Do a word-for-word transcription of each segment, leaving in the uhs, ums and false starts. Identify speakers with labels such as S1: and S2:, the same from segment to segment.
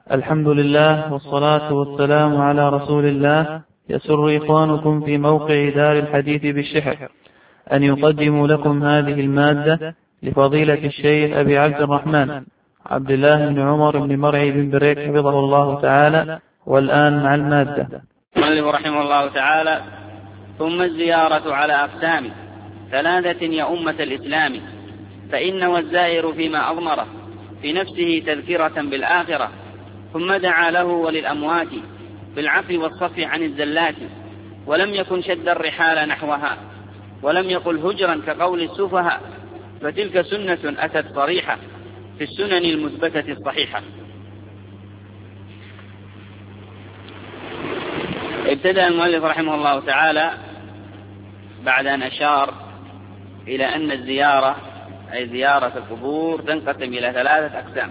S1: الحمد لله والصلاة والسلام على رسول الله. يسر إخوانكم في موقع دار الحديث بالشحر أن يقدموا لكم هذه المادة لفضيلة الشيخ أبي عبد الرحمن عبد الله بن عمر بن مرعي بن بريك حفظه الله تعالى. والآن مع المادة.
S2: المؤلف رحمه الله تعالى: ثم الزيارة على أقسام ثلاثة يا أمة الإسلام، فإن والزائر فيما أضمره في نفسه تذكرة بالآخرة، ثم دعا له وللأموات بالعفو والصفح عن الزلات، ولم يكن شد الرحال نحوها، ولم يقل هجرا كقول السفهاء، فتلك سنة أتت صريحة في السنن المثبتة الصحيحة. ابتدأ المؤلف رحمه الله تعالى بعد أن أشار إلى أن الزيارة أي زيارة القبور تنقسم إلى ثلاثة أقسام.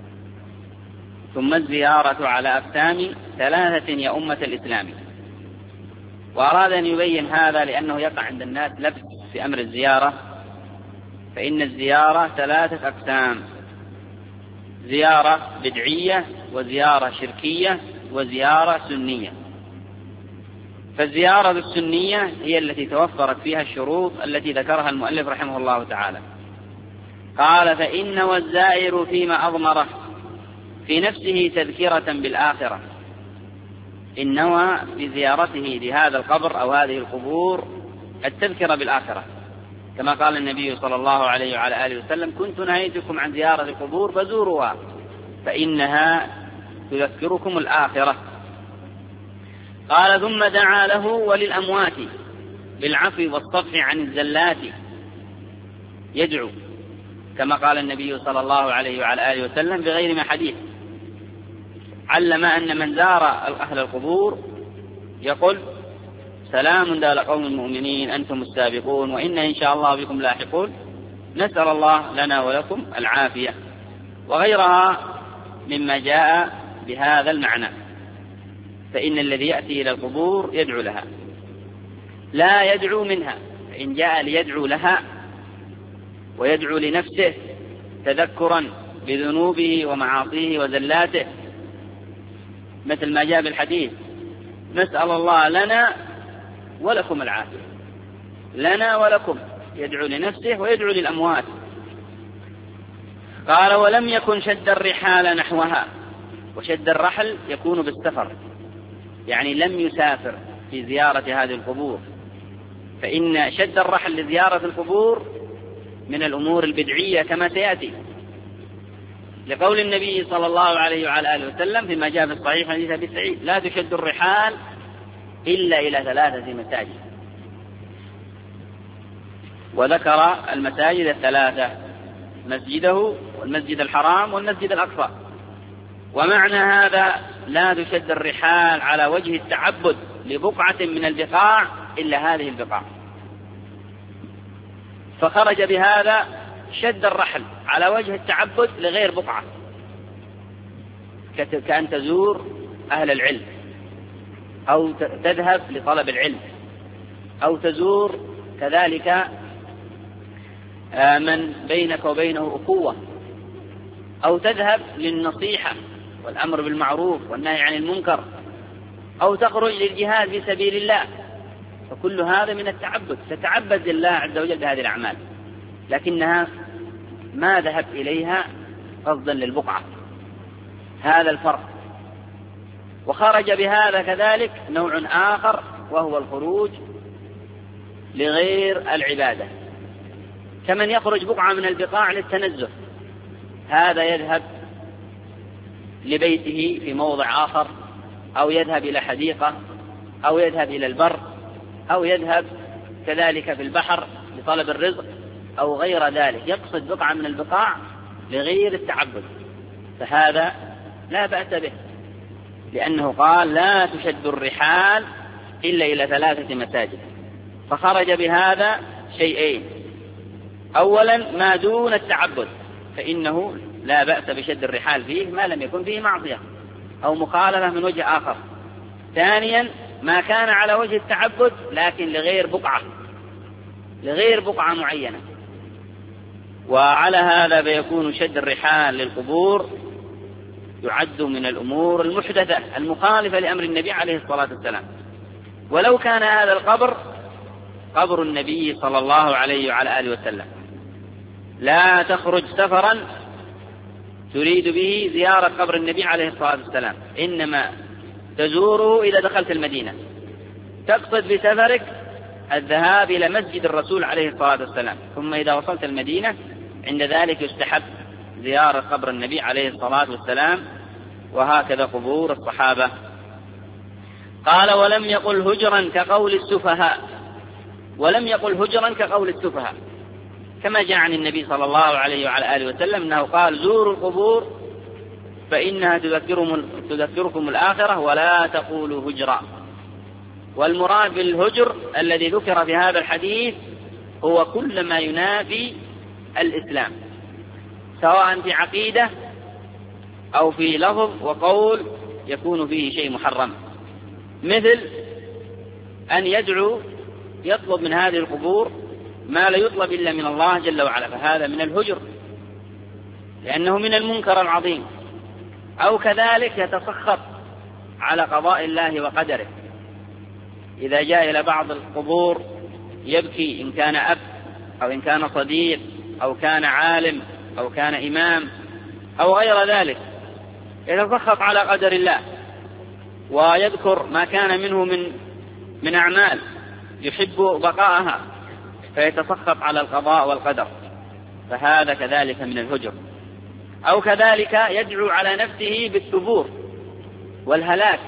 S2: ثم الزيارة على أقسام ثلاثة يا أمة الإسلام، وأراد أن يبين هذا لأنه يقع عند الناس لبس في أمر الزيارة. فإن الزيارة ثلاثة أقسام: زيارة بدعية، وزيارة شركية، وزيارة سنية. فالزيارة السنية هي التي توفرت فيها الشروط التي ذكرها المؤلف رحمه الله تعالى. قال: فإن والزائر فيما أضمره في نفسه تذكرة بالآخرة، إن نوى بزيارته لهذا القبر أو هذه القبور التذكرة بالآخرة، كما قال النبي صلى الله عليه وعلى آله وسلم: كنت نهيتكم عن زيارة القبور فزوروها فإنها تذكركم الآخرة. قال: ثم دعا له وللأموات بالعفو والصفح عن الزلات، يدعو كما قال النبي صلى الله عليه وعلى آله وسلم بغير ما حديث. علم أن من زار أهل القبور يقول: سلام دار قوم المؤمنين أنتم السابقون وإن إن شاء الله بكم لاحقون، نسأل الله لنا ولكم العافية، وغيرها مما جاء بهذا المعنى. فإن الذي يأتي إلى القبور يدعو لها، لا يدعو منها. فإن جاء ليدعو لها ويدعو لنفسه تذكرا بذنوبه ومعاصيه وزلاته، مثل ما جاء بالحديث: نسأل الله لنا ولكم العافية، لنا ولكم، يدعو لنفسه ويدعو للأموات. قال: ولم يكن شد الرحال نحوها، وشد الرحل يكون بالسفر، يعني لم يسافر في زيارة هذه القبور. فإن شد الرحل لزيارة القبور من الأمور البدعية كما سيأتي، لقول النبي صلى الله عليه وعلى آله وسلم فيما جاء في الصحيح حديث أبي سعيد: لا تشد الرحال إلا إلى ثلاثة مساجد. وذكر المساجد الثلاثة: مسجده والمسجد الحرام والمسجد الأقصى. ومعنى هذا: لا تشد الرحال على وجه التعبد لبقعة من البقاع إلا هذه البقاع. فخرج بهذا شد الرحل على وجه التعبد لغير بقعة، كأن تزور أهل العلم، أو تذهب لطلب العلم، أو تزور كذلك من بينك وبينه أخوة، أو تذهب للنصيحة والأمر بالمعروف والنهي عن المنكر، أو تخرج للجهاد في سبيل الله. فكل هذا من التعبد، تتعبد لله عز وجل بهذه الأعمال، لكنها ما ذهب إليها قصدا للبقعة. هذا الفرق. وخرج بهذا كذلك نوع آخر، وهو الخروج لغير العبادة، كمن يخرج بقعة من البقاع للتنزه، هذا يذهب لبيته في موضع آخر، أو يذهب إلى حديقة، أو يذهب إلى البر، أو يذهب كذلك في البحر لطلب الرزق أو غير ذلك، يقصد بقعة من البقاع لغير التعبد. فهذا لا بأس به، لأنه قال: لا تشد الرحال إلا إلى ثلاثة مساجد. فخرج بهذا شيئين: أولا ما دون التعبد، فإنه لا بأس بشد الرحال فيه ما لم يكن فيه معصية أو مخالفة من وجه آخر. ثانيا ما كان على وجه التعبد لكن لغير بقعة، لغير بقعة معينة. وعلى هذا فيكون شد الرحال للقبور يعد من الأمور المحدثة المخالفة لأمر النبي عليه الصلاة والسلام. ولو كان هذا القبر قبر النبي صلى الله عليه وعلى آله وسلم لا تخرج سفرا تريد به زيارة قبر النبي عليه الصلاة والسلام، إنما تزوره إذا دخلت المدينة، تقصد بسفرك الذهاب إلى مسجد الرسول عليه الصلاة والسلام، ثم إذا وصلت المدينة عند ذلك يستحب زيارة قبر النبي عليه الصلاة والسلام، وهكذا قبور الصحابة. قال ولم يقل هجرا كقول السفهاء، ولم يقل هجرا كقول السفهاء، كما جاء عن النبي صلى الله عليه وعلى آله وسلم أنه قال زوروا القبور فإنها تذكركم الآخرة ولا تقولوا هجرا. والمراد بالهجر الذي ذكر في هذا الحديث هو كل ما ينافي الإسلام، سواء في عقيدة أو في لفظ وقول يكون فيه شيء محرم، مثل أن يدعو يطلب من هذه القبور ما لا يطلب إلا من الله جل وعلا، فهذا من الهجر لأنه من المنكر العظيم. أو كذلك يتسخط على قضاء الله وقدره، إذا جاء إلى بعض القبور يبكي، إن كان أب أو إن كان صديق أو كان عالم أو كان إمام أو غير ذلك، يتسخط على قدر الله ويذكر ما كان منه من من أعمال يحب بقاءها فيتسخط على القضاء والقدر، فهذا كذلك من الهجر. أو كذلك يدعو على نفسه بالثبور والهلاك،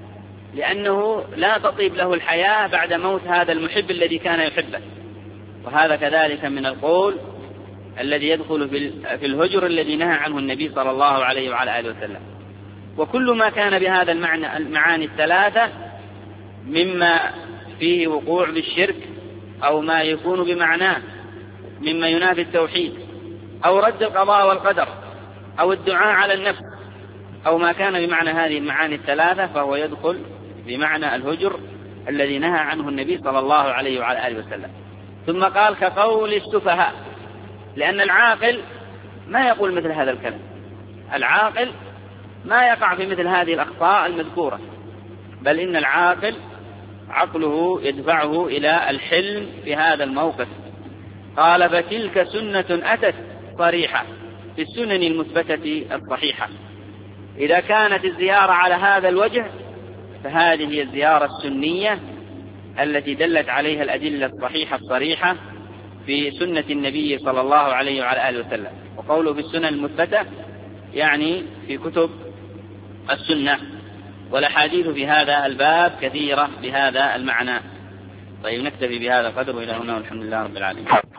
S2: لأنه لا تطيب له الحياة بعد موت هذا المحب الذي كان يحبه، وهذا كذلك من القول الذي يدخل في الهجر الذي نهى عنه النبي صلى الله عليه وعلى آله وسلم. وكل ما كان بهذا المعنى المعاني الثلاثة مما فيه وقوع بالشرك أو ما يكون بمعناه مما ينافي التوحيد أو رد القضاء والقدر أو الدعاء على النفس أو ما كان بمعنى هذه المعاني الثلاثة فهو يدخل بمعنى الهجر الذي نهى عنه النبي صلى الله عليه وعلى آله وسلم. ثم قال كقول السفهاء، لأن العاقل ما يقول مثل هذا الكلام، العاقل ما يقع في مثل هذه الأخطاء المذكورة، بل إن العاقل عقله يدفعه إلى الحلم في هذا الموقف. قال فتلك سنة أتت صريحة في السنن المثبتة الصحيحة. إذا كانت الزيارة على هذا الوجه فهذه هي الزيارة السنية التي دلت عليها الأدلة الصحيحة الصريحة في سنة النبي صلى الله عليه وعلى آله وسلم. وقوله في السنن المثبتة يعني في كتب السنة، والأحاديث في هذا الباب كثيرة بهذا المعنى. طيب نكتفي بهذا القدر وإلى هنا والحمد لله رب العالمين.